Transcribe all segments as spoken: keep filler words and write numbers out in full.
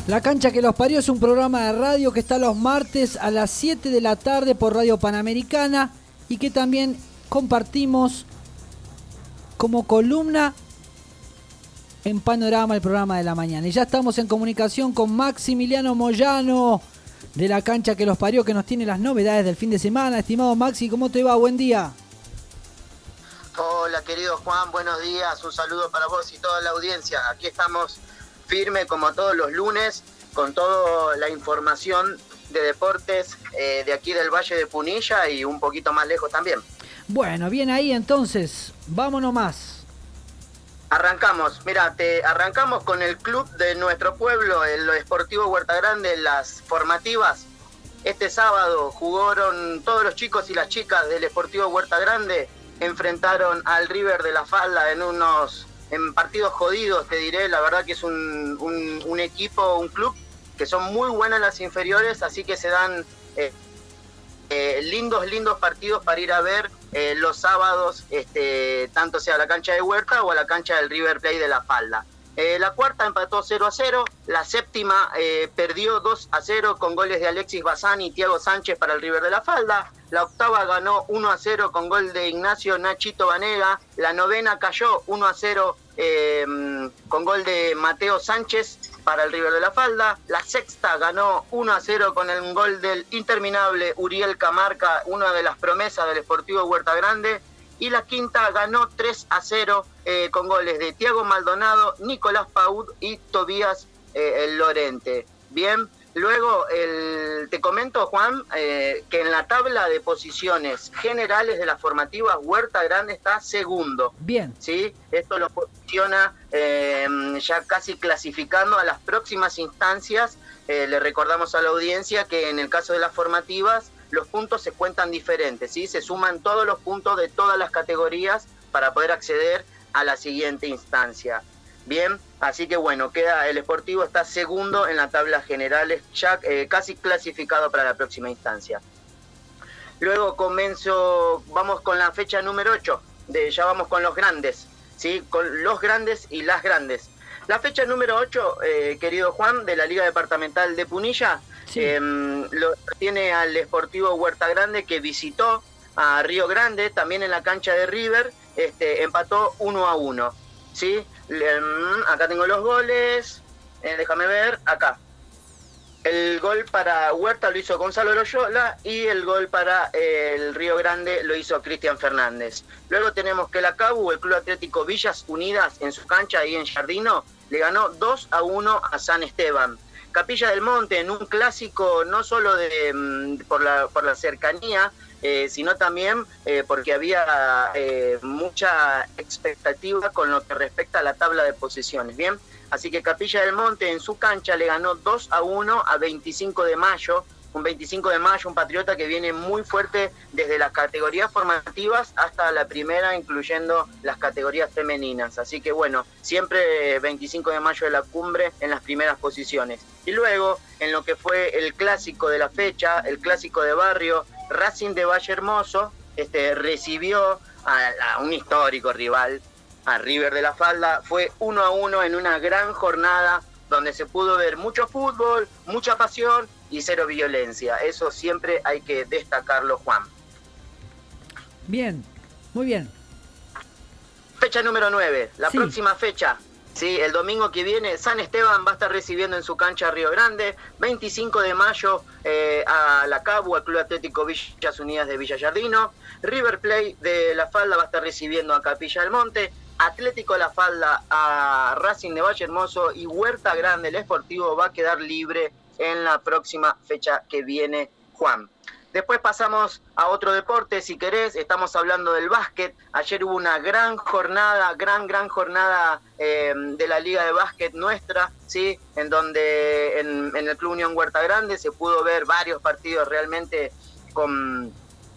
La Cancha que los parió es un programa de radio que está los martes a las siete de la tarde por Radio Panamericana y que también compartimos como columna en Panorama, el programa de la mañana. Y ya estamos en comunicación con Maximiliano Moyano de La Cancha que los parió, que nos tiene las novedades del fin de semana. Estimado Maxi, ¿cómo te va? Buen día. Hola querido Juan, buenos días, un saludo para vos y toda la audiencia. Aquí estamos firme como todos los lunes con toda la información de deportes eh, de aquí del Valle de Punilla y un poquito más lejos también. Bueno, bien ahí entonces, vámonos más. Arrancamos, mira, te arrancamos con el club de nuestro pueblo, el Sportivo Huerta Grande, las formativas. Este sábado jugaron todos los chicos y las chicas del Sportivo Huerta Grande, enfrentaron al River de la Falda en unos en partidos jodidos, te diré. La verdad que es un, un, un equipo, un club que son muy buenas las inferiores, así que se dan eh, eh, lindos, lindos partidos para ir a ver eh, los sábados, este, tanto sea a la cancha de Huerta o a la cancha del River Plate de la Falda. Eh, la cuarta empató cero a cero, la séptima eh, perdió dos a cero con goles de Alexis Bazán y Thiago Sánchez para el River de la Falda. La octava ganó uno a cero con gol de Ignacio Nachito Vanega. La novena cayó uno a cero eh, con gol de Mateo Sánchez para el River de la Falda. La sexta ganó uno a cero con el gol del interminable Uriel Camarca, una de las promesas del Sportivo Huerta Grande. Y la quinta ganó tres a cero eh, con goles de Thiago Maldonado, Nicolás Paud y Tobías eh, el Lorente. Bien, luego el, te comento, Juan, eh, que en la tabla de posiciones generales de las formativas, Huerta Grande está segundo. Bien. ¿Sí? Esto lo posiciona eh, ya casi clasificando a las próximas instancias. Eh, le recordamos a la audiencia que en el caso de las formativas, los puntos se cuentan diferentes, ¿sí? Se suman todos los puntos de todas las categorías para poder acceder a la siguiente instancia. Bien, así que bueno, queda el Sportivo está segundo en la tabla general, ya eh, casi clasificado para la próxima instancia. Luego comienzo, vamos con la fecha número ocho, de, ya vamos con los grandes, ¿sí? Con los grandes y las grandes. La fecha número ocho, eh, querido Juan, de la Liga Departamental de Punilla, sí. eh, lo tiene al Sportivo Huerta Grande, que visitó a Río Grande, también en la cancha de River, este, empató uno a uno. ¿Sí? Le, acá tengo los goles, eh, déjame ver, acá. El gol para Huerta lo hizo Gonzalo Loyola y el gol para eh, el Río Grande lo hizo Cristian Fernández. Luego tenemos que la Cabu, el Club Atlético Villas Unidas, en su cancha ahí en Jardino, le ganó dos a uno a San Esteban. Capilla del Monte, en un clásico no solo de, por, la, por la cercanía, eh, sino también eh, porque había eh, mucha expectativa con lo que respecta a la tabla de posiciones, ¿bien? Así que Capilla del Monte en su cancha le ganó dos a uno a veinticinco de mayo, un veinticinco de mayo, un Patriota que viene muy fuerte desde las categorías formativas hasta la primera, incluyendo las categorías femeninas. Así que bueno, siempre veinticinco de mayo de la cumbre en las primeras posiciones. Y luego, en lo que fue el clásico de la fecha, el clásico de barrio, Racing de Valle Hermoso este, recibió a, a un histórico rival, a River de la Falda. Fue uno a uno en una gran jornada donde se pudo ver mucho fútbol, mucha pasión y cero violencia. Eso siempre hay que destacarlo, Juan. Bien, muy bien. Fecha número nueve, la sí. próxima fecha. Sí, el domingo que viene, San Esteban va a estar recibiendo en su cancha a Río Grande. veinticinco de mayo eh, a la Cabu, al Club Atlético Villas Unidas de Villa Jardino. River Plate de la Falda va a estar recibiendo a Capilla del Monte. Atlético La Falda a Racing de Valle Hermoso, y Huerta Grande, el Sportivo, va a quedar libre en la próxima fecha que viene, Juan. Después pasamos a otro deporte, si querés. Estamos hablando del básquet. Ayer hubo una gran jornada, gran, gran jornada eh, de la Liga de Básquet nuestra, ¿sí? En donde en, en el Club Unión Huerta Grande se pudo ver varios partidos realmente con,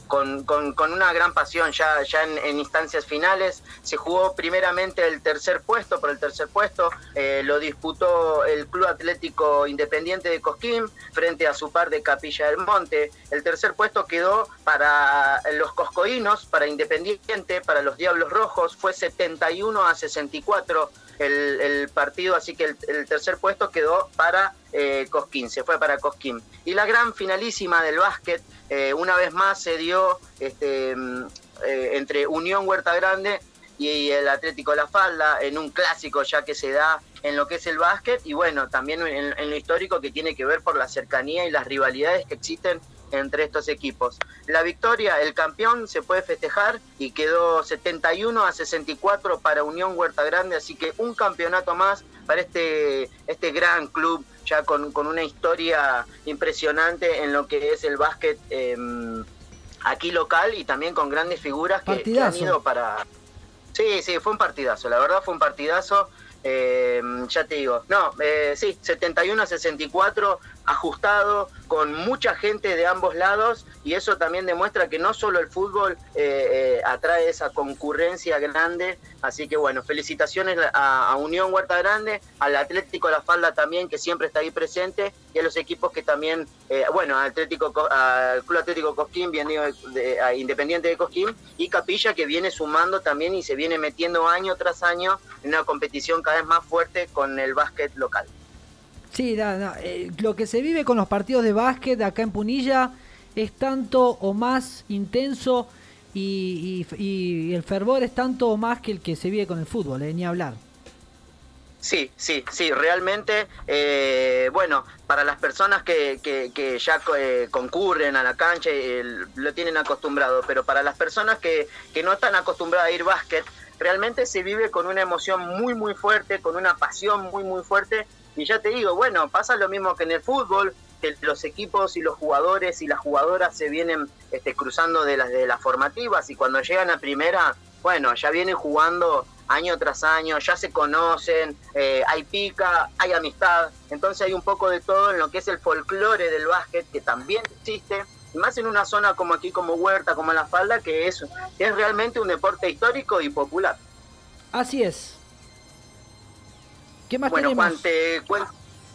con, con, con una gran pasión ya, ya en, en instancias finales. Se jugó primeramente el tercer puesto, por el tercer puesto eh, lo disputó el Club Atlético Independiente de Cosquín frente a su par de Capilla del Monte. El tercer puesto quedó para los coscoínos, para Independiente, para los Diablos Rojos, fue setenta y uno a sesenta y cuatro el, el partido, así que el, el tercer puesto quedó para eh, Cosquín, se fue para Cosquín. Y la gran finalísima del básquet, eh, una vez más se dio este, eh, entre Unión Huerta Grande y el Atlético La Falda, en un clásico ya que se da en lo que es el básquet, y bueno, también en, en lo histórico que tiene que ver por la cercanía y las rivalidades que existen entre estos equipos. La victoria, el campeón se puede festejar y quedó setenta y uno a sesenta y cuatro para Unión Huerta Grande, así que un campeonato más para este, este gran club, ya con, con una historia impresionante en lo que es el básquet eh, aquí local, y también con grandes figuras que, que han ido para... Sí, sí, fue un partidazo, la verdad fue un partidazo. Eh, ya te digo, no, eh, sí, setenta y uno a sesenta y cuatro, ajustado, con mucha gente de ambos lados, y eso también demuestra que no solo el fútbol eh, eh, atrae esa concurrencia grande, así que bueno, felicitaciones a, a Unión Huerta Grande, al Atlético La Falda también, que siempre está ahí presente, y a los equipos que también, eh, bueno, al Atlético, al Club Atlético Cosquín, bien digo, de, a Independiente de Cosquín, y Capilla, que viene sumando también y se viene metiendo año tras año en una competición cada vez más fuerte con el básquet local. Sí, no, no, eh, lo que se vive con los partidos de básquet acá en Punilla es tanto o más intenso, y, y, y el fervor es tanto o más que el que se vive con el fútbol, eh, ni hablar. Sí, sí, sí, realmente, eh, bueno, para las personas que, que, que ya eh, concurren a la cancha, eh, lo tienen acostumbrado, pero para las personas que, que no están acostumbradas a ir básquet, realmente se vive con una emoción muy, muy fuerte, con una pasión muy, muy fuerte. Y ya te digo, bueno, pasa lo mismo que en el fútbol, que los equipos y los jugadores y las jugadoras se vienen este, cruzando de las, de las formativas, y cuando llegan a primera, bueno, ya vienen jugando año tras año, ya se conocen, eh, hay pica, hay amistad, entonces hay un poco de todo en lo que es el folclore del básquet, que también existe, y más en una zona como aquí, como Huerta, como La Falda, que es, es realmente un deporte histórico y popular. Así es. ¿Qué más bueno, tenemos? Juan, te cuento.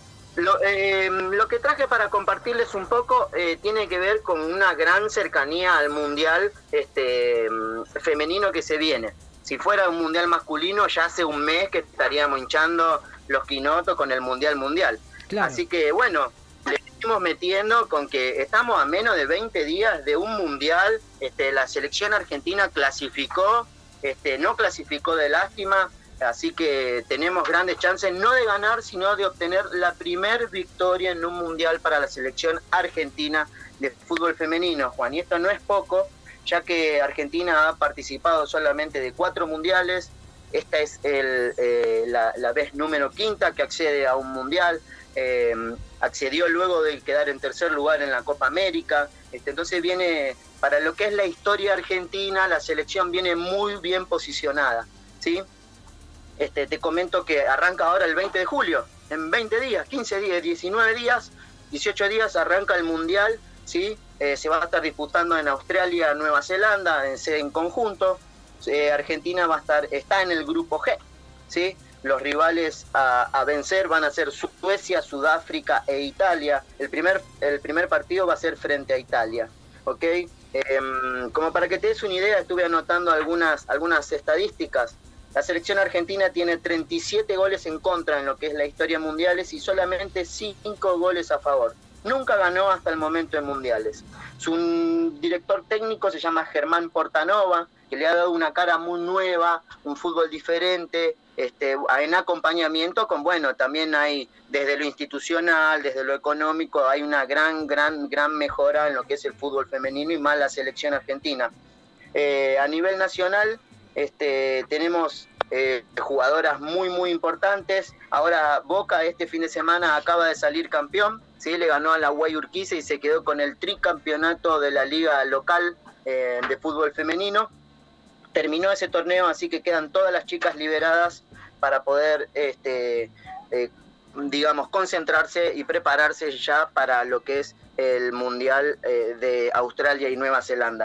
Lo, eh, lo que traje para compartirles un poco eh, tiene que ver con una gran cercanía al mundial este, femenino que se viene. Si fuera un mundial masculino, ya hace un mes que estaríamos hinchando los quinotos con el mundial mundial. Claro. Así que bueno, le estamos metiendo con que estamos a menos de veinte días de un mundial. Este, la selección argentina clasificó, este, no clasificó de lástima. Así que tenemos grandes chances, no de ganar, sino de obtener la primer victoria en un mundial para la selección argentina de fútbol femenino, Juan. Y esto no es poco, ya que Argentina ha participado solamente de cuatro mundiales. Esta es el, eh, la, la vez número quinta que accede a un mundial. Eh, accedió luego de quedar en tercer lugar en la Copa América. Este, entonces viene, para lo que es la historia argentina, la selección viene muy bien posicionada, ¿sí? Este, te comento que arranca ahora el veinte de julio, en veinte días, quince días, diecinueve días, dieciocho días arranca el Mundial, ¿sí? Eh, se va a estar disputando en Australia, Nueva Zelanda, en, en conjunto. Eh, Argentina va a estar, está en el grupo G, ¿sí? Los rivales a, a vencer van a ser Suecia, Sudáfrica e Italia. El primer, el primer partido va a ser frente a Italia, ¿ok? Eh, como para que te des una idea, estuve anotando algunas, algunas estadísticas. La selección argentina tiene treinta y siete goles en contra en lo que es la historia de mundiales y solamente cinco goles a favor. Nunca ganó hasta el momento en mundiales. Su director técnico se llama Germán Portanova, que le ha dado una cara muy nueva, un fútbol diferente, este, en acompañamiento con, bueno, también hay desde lo institucional, desde lo económico, hay una gran, gran, gran mejora en lo que es el fútbol femenino y más la selección argentina. Eh, a nivel nacional, Este, tenemos eh, jugadoras muy muy importantes. Ahora Boca este fin de semana acaba de salir campeón, ¿sí? Le ganó a la Guayurquiza y se quedó con el tricampeonato de la liga local eh, de fútbol femenino. Terminó ese torneo, así que quedan todas las chicas liberadas para poder este, eh, digamos concentrarse y prepararse ya para lo que es el Mundial eh, de Australia y Nueva Zelanda.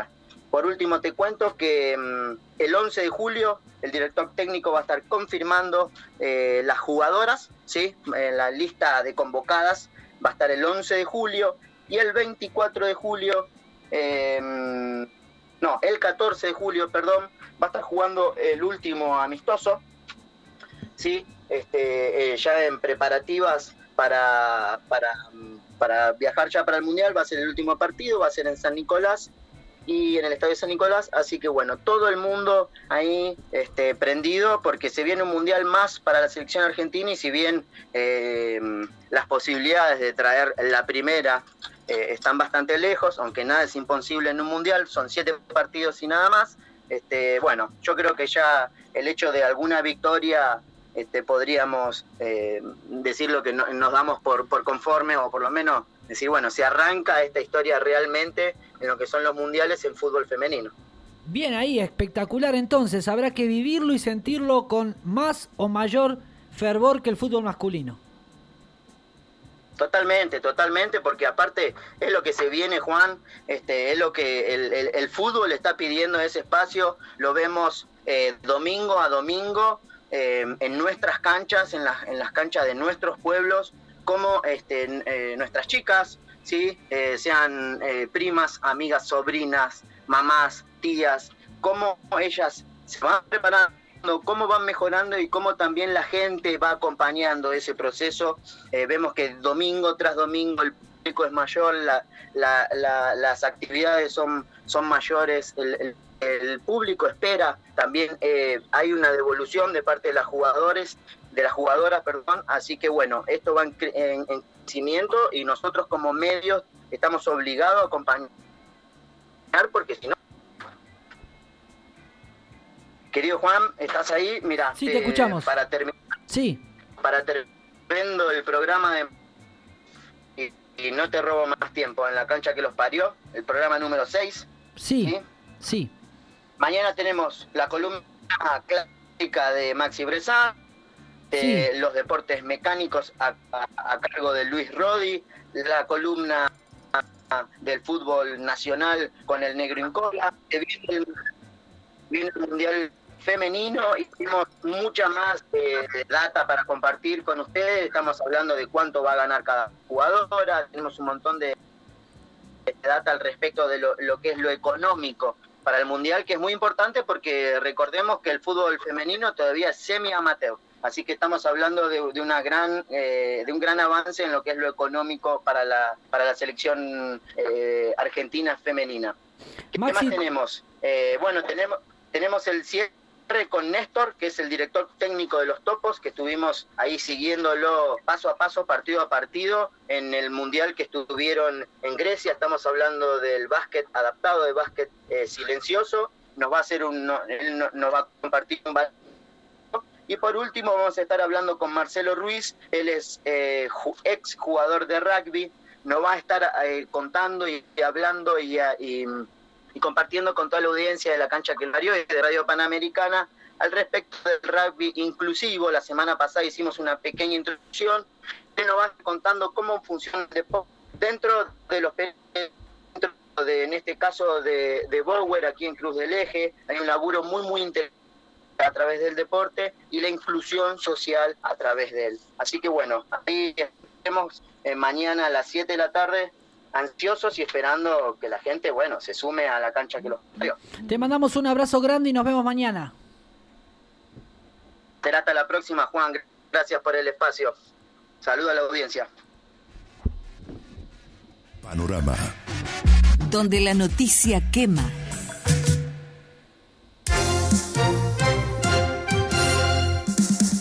por último te cuento que um, el once de julio el director técnico va a estar confirmando eh, las jugadoras, ¿sí? En la lista de convocadas va a estar el once de julio y el veinticuatro de julio, eh, no, el catorce de julio, perdón, va a estar jugando el último amistoso, ¿sí? Este, eh, ya en preparativas para, para, para viajar ya para el Mundial. Va a ser el último partido, va a ser en San Nicolás y en el Estadio San Nicolás, así que bueno, todo el mundo ahí este, prendido porque se viene un Mundial más para la selección argentina y si bien eh, las posibilidades de traer la primera eh, están bastante lejos, aunque nada es imposible en un Mundial, son siete partidos y nada más, este, bueno, yo creo que ya el hecho de alguna victoria este, podríamos eh, decir lo que no, nos damos por, por conforme o por lo menos decir, bueno, se arranca esta historia realmente en lo que son los mundiales en fútbol femenino. Bien ahí, espectacular entonces, habrá que vivirlo y sentirlo con más o mayor fervor que el fútbol masculino. Totalmente, totalmente, porque aparte es lo que se viene, Juan, este, es lo que el, el, el fútbol está pidiendo ese espacio, lo vemos eh, domingo a domingo eh, en nuestras canchas, en, la, en las canchas de nuestros pueblos, como este, eh, nuestras chicas, ¿sí? eh, sean eh, primas, amigas, sobrinas, mamás, tías, cómo ellas se van preparando, cómo van mejorando y cómo también la gente va acompañando ese proceso. Eh, vemos que domingo tras domingo el público es mayor, la, la, la, las actividades son, son mayores, el, el, el público espera, también eh, hay una devolución de parte de las jugadores, de las jugadoras, perdón, así que bueno, esto va en, en, en crecimiento y nosotros como medios estamos obligados a acompañar porque si no. Querido Juan, ¿estás ahí? Mira, sí, te, te escuchamos. Para terminar, sí. Para terminar el programa de y, y no te robo más tiempo en la cancha que los parió, el programa número seis. Sí, sí. sí. Mañana tenemos la columna clásica de Maxi Bressan, eh, sí. los deportes mecánicos a, a, a cargo de Luis Rodi, la columna del fútbol nacional con el Negro Incola, que viene el, viene el Mundial femenino y tenemos mucha más eh, data para compartir con ustedes. Estamos hablando de cuánto va a ganar cada jugadora, tenemos un montón de, de data al respecto de lo, lo que es lo económico para el Mundial, que es muy importante porque recordemos que el fútbol femenino todavía es semi-amateur, así que estamos hablando de, de, una gran, eh, de un gran avance en lo que es lo económico para la, para la selección eh, argentina femenina. ¿Qué Maxi... más tenemos? Eh, bueno, tenemos, tenemos el cierre con Néstor, que es el director técnico de los Topos, que estuvimos ahí siguiéndolo paso a paso, partido a partido, en el Mundial que estuvieron en Grecia. Estamos hablando del básquet adaptado, de básquet eh, silencioso. Nos va a hacer un, no, él no, nos va a compartir un balón. Y por último vamos a estar hablando con Marcelo Ruiz, él es eh, ex jugador de rugby, nos va a estar eh, contando y, y hablando y, y y compartiendo con toda la audiencia de la cancha que parió y de Radio Panamericana al respecto del rugby inclusivo. La semana pasada hicimos una pequeña introducción, que nos va contando cómo funciona el deporte dentro de los dentro de, en este caso de, de Bower, aquí en Cruz del Eje. Hay un laburo muy muy interesante a través del deporte y la inclusión social a través de él. Así que bueno, ahí estaremos eh, mañana a las siete de la tarde, ansiosos y esperando que la gente, bueno, se sume a la cancha que los parió. Te mandamos un abrazo grande y nos vemos mañana. Será hasta la próxima, Juan. Gracias por el espacio. Saludos a la audiencia. Panorama. Donde la noticia quema.